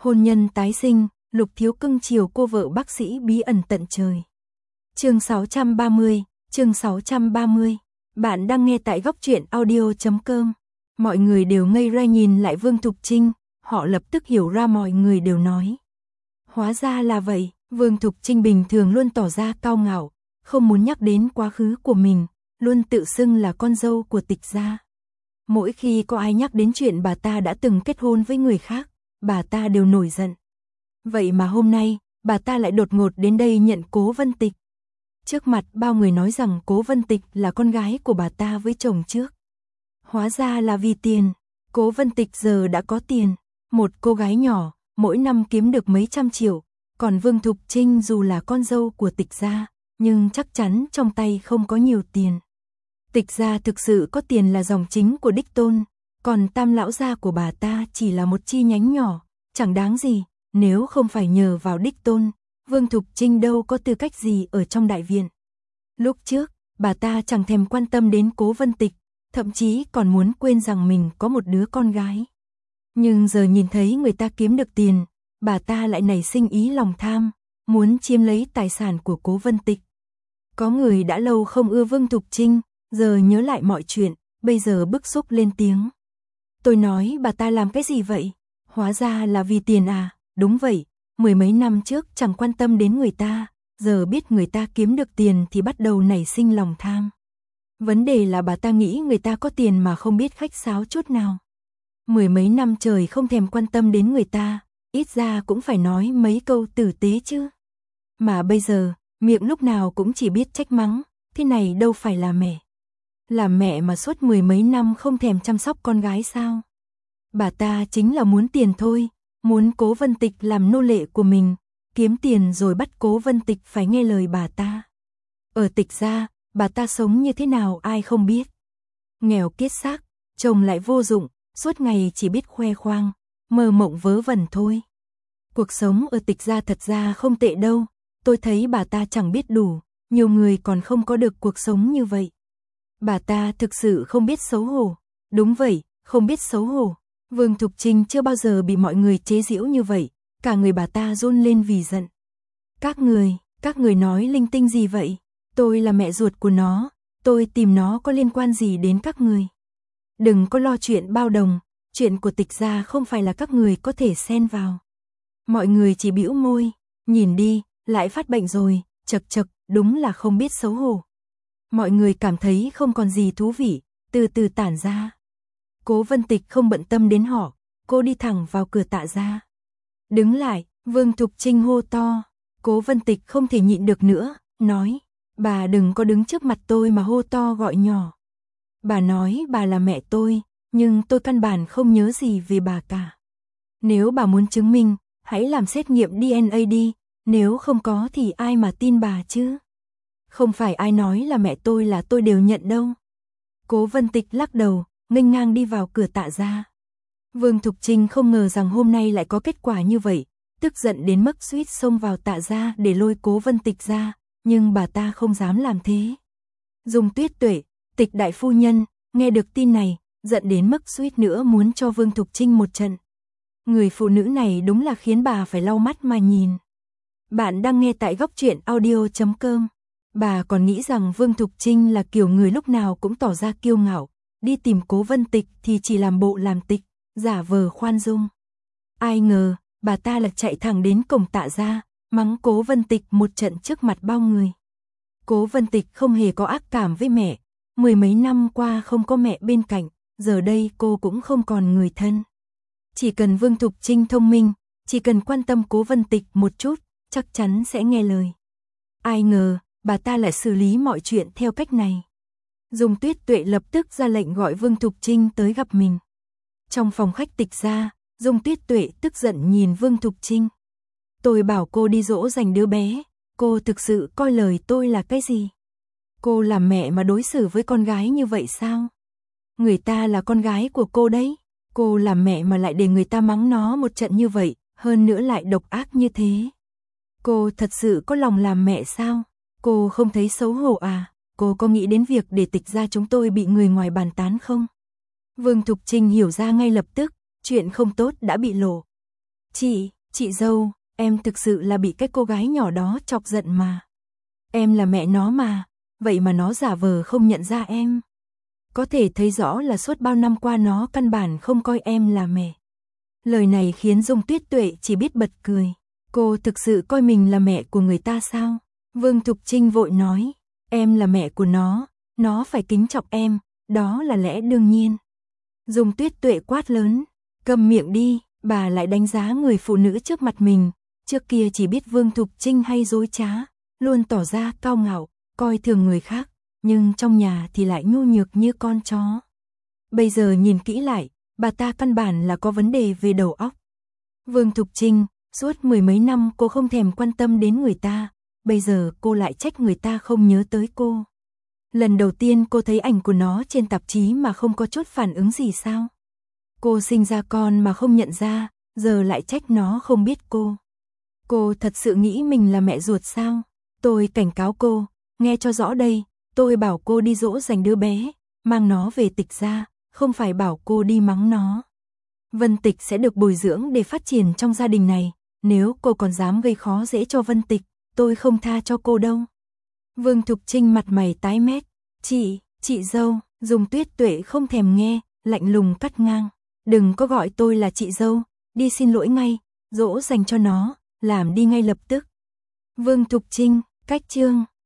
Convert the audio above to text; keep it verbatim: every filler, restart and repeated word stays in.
Hôn nhân tái sinh, Lục Thiếu cưng chiều cô vợ bác sĩ bí ẩn tận trời. Chương sáu trăm ba mươi, chương sáu trăm ba mươi. Bạn đang nghe tại góc truyện audio chấm com. Mọi người đều ngây ra nhìn lại Vương Thục Trinh, họ lập tức hiểu ra mọi người đều nói. Hóa ra là vậy, Vương Thục Trinh bình thường luôn tỏ ra cao ngạo, không muốn nhắc đến quá khứ của mình, luôn tự xưng là con dâu của Tịch gia. Mỗi khi có ai nhắc đến chuyện bà ta đã từng kết hôn với người khác, bà ta đều nổi giận. Vậy mà hôm nay, bà ta lại đột ngột đến đây nhận Cố Vân Tịch. Trước mặt bao người nói rằng Cố Vân Tịch là con gái của bà ta với chồng trước. Hóa ra là vì tiền, Cố Vân Tịch giờ đã có tiền, một cô gái nhỏ, mỗi năm kiếm được mấy trăm triệu, còn Vương Thục Trinh dù là con dâu của Tịch gia, nhưng chắc chắn trong tay không có nhiều tiền. Tịch gia thực sự có tiền là dòng chính của đích tôn, còn Tam lão gia của bà ta chỉ là một chi nhánh nhỏ, chẳng đáng gì, nếu không phải nhờ vào đích tôn, Vương Thục Trinh đâu có tư cách gì ở trong đại viện. Lúc trước, bà ta chẳng thèm quan tâm đến Cố Vân Tịch, thậm chí còn muốn quên rằng mình có một đứa con gái. Nhưng giờ nhìn thấy người ta kiếm được tiền, bà ta lại nảy sinh ý lòng tham, muốn chiếm lấy tài sản của Cố Vân Tịch. Có người đã lâu không ưa Vương Thục Trinh, giờ nhớ lại mọi chuyện, bây giờ bức xúc lên tiếng. Tôi nói bà ta làm cái gì vậy? Hóa ra là vì tiền à? Đúng vậy, mười mấy năm trước chẳng quan tâm đến người ta, giờ biết người ta kiếm được tiền thì bắt đầu nảy sinh lòng tham. Vấn đề là bà ta nghĩ người ta có tiền mà không biết khách sáo chút nào. Mười mấy năm trời không thèm quan tâm đến người ta, ít ra cũng phải nói mấy câu tử tế chứ. Mà bây giờ, miệng lúc nào cũng chỉ biết trách mắng, thế này đâu phải là mẹ. Là mẹ mà suốt mười mấy năm không thèm chăm sóc con gái sao? Bà ta chính là muốn tiền thôi, muốn Cố Vân Tịch làm nô lệ của mình, kiếm tiền rồi bắt Cố Vân Tịch phải nghe lời bà ta. Ở Tịch gia, bà ta sống như thế nào ai không biết. Nghèo kiết xác, chồng lại vô dụng, suốt ngày chỉ biết khoe khoang, mơ mộng vớ vẩn thôi. Cuộc sống ở Tịch gia thật ra không tệ đâu, tôi thấy bà ta chẳng biết đủ, nhiều người còn không có được cuộc sống như vậy. Bà ta thực sự không biết xấu hổ. Đúng vậy, không biết xấu hổ. Vương Thục Trinh chưa bao giờ bị mọi người chế giễu như vậy, cả người bà ta run lên vì giận. Các người, các người nói linh tinh gì vậy? Tôi là mẹ ruột của nó, tôi tìm nó có liên quan gì đến các người? Đừng có lo chuyện bao đồng, chuyện của Tịch gia không phải là các người có thể xen vào. Mọi người chỉ bĩu môi, nhìn đi, lại phát bệnh rồi, chật chật, đúng là không biết xấu hổ. Mọi người cảm thấy không còn gì thú vị, từ từ tản ra. Cố Vân Tịch không bận tâm đến họ, cô đi thẳng vào cửa Tạ gia. Đứng lại, Vương Thục Trinh hô to. Cố Vân Tịch không thể nhịn được nữa, nói, bà đừng có đứng trước mặt tôi mà hô to gọi nhỏ. Bà nói bà là mẹ tôi, nhưng tôi căn bản không nhớ gì về bà cả. Nếu bà muốn chứng minh, hãy làm xét nghiệm đê en a đi, nếu không có thì ai mà tin bà chứ? Không phải ai nói là mẹ tôi là tôi đều nhận đâu. Cố Vân Tịch lắc đầu, nghênh ngang đi vào cửa Tạ gia. Vương Thục Trinh không ngờ rằng hôm nay lại có kết quả như vậy, tức giận đến mức suýt xông vào Tạ gia để lôi Cố Vân Tịch ra, nhưng bà ta không dám làm thế. Dung Tuyết Tuệ, Tịch đại phu nhân, nghe được tin này, giận đến mức suýt nữa muốn cho Vương Thục Trinh một trận. Người phụ nữ này đúng là khiến bà phải lau mắt mà nhìn. Bạn đang nghe tại góc truyện audio chấm com. Bà còn nghĩ rằng Vương Thục Trinh là kiểu người lúc nào cũng tỏ ra kiêu ngạo, đi tìm Cố Vân Tịch thì chỉ làm bộ làm tịch, giả vờ khoan dung. Ai ngờ, bà ta lại chạy thẳng đến cổng Tạ gia, mắng Cố Vân Tịch một trận trước mặt bao người. Cố Vân Tịch không hề có ác cảm với mẹ, mười mấy năm qua không có mẹ bên cạnh, giờ đây cô cũng không còn người thân. Chỉ cần Vương Thục Trinh thông minh, chỉ cần quan tâm Cố Vân Tịch một chút, chắc chắn sẽ nghe lời. Ai ngờ, bà ta lại xử lý mọi chuyện theo cách này. Dung Tuyết Tuệ lập tức ra lệnh gọi Vương Thục Trinh tới gặp mình. Trong phòng khách Tịch gia, Dung Tuyết Tuệ tức giận nhìn Vương Thục Trinh. Tôi bảo cô đi dỗ dành đứa bé, cô thực sự coi lời tôi là cái gì? Cô làm mẹ mà đối xử với con gái như vậy sao? Người ta là con gái của cô đấy, cô làm mẹ mà lại để người ta mắng nó một trận như vậy, hơn nữa lại độc ác như thế. Cô thật sự có lòng làm mẹ sao? Cô không thấy xấu hổ à? Cô có nghĩ đến việc để Tịch gia chúng tôi bị người ngoài bàn tán không? Vương Thục Trinh hiểu ra ngay lập tức, chuyện không tốt đã bị lộ. Chị, Chị dâu, em thực sự là bị cái cô gái nhỏ đó chọc giận mà. Em là mẹ nó mà, vậy mà nó giả vờ không nhận ra em. Có thể thấy rõ là suốt bao năm qua nó căn bản không coi em là mẹ. Lời này khiến Dung Tuyết Tuệ chỉ biết bật cười. Cô thực sự coi mình là mẹ của người ta sao? Vương Thục Trinh vội nói, em là mẹ của nó, nó phải kính trọng em, đó là lẽ đương nhiên. Dung Tuyết Tuệ quát lớn, câm miệng đi, bà lại đánh giá người phụ nữ trước mặt mình. Trước kia chỉ biết Vương Thục Trinh hay dối trá, luôn tỏ ra cao ngạo, coi thường người khác, nhưng trong nhà thì lại nhu nhược như con chó. Bây giờ nhìn kỹ lại, bà ta căn bản là có vấn đề về đầu óc. Vương Thục Trinh, suốt mười mấy năm cô không thèm quan tâm đến người ta, bây giờ cô lại trách người ta không nhớ tới cô. Lần đầu tiên cô thấy ảnh của nó trên tạp chí mà không có chút phản ứng gì sao? Cô sinh ra con mà không nhận ra, giờ lại trách nó không biết cô. Cô thật sự nghĩ mình là mẹ ruột sao? Tôi cảnh cáo cô, nghe cho rõ đây, tôi bảo cô đi dỗ dành đứa bé, mang nó về Tịch gia, không phải bảo cô đi mắng nó. Vân Tịch sẽ được bồi dưỡng để phát triển trong gia đình này, nếu cô còn dám gây khó dễ cho Vân Tịch, tôi không tha cho cô đâu. Vương Thục Trinh mặt mày tái mét, chị, chị dâu, Dung Tuyết Tuệ không thèm nghe, lạnh lùng cắt ngang. Đừng có gọi tôi là chị dâu, đi xin lỗi ngay, dỗ dành cho nó, làm đi ngay lập tức. Vương Thục Trinh, cách chương.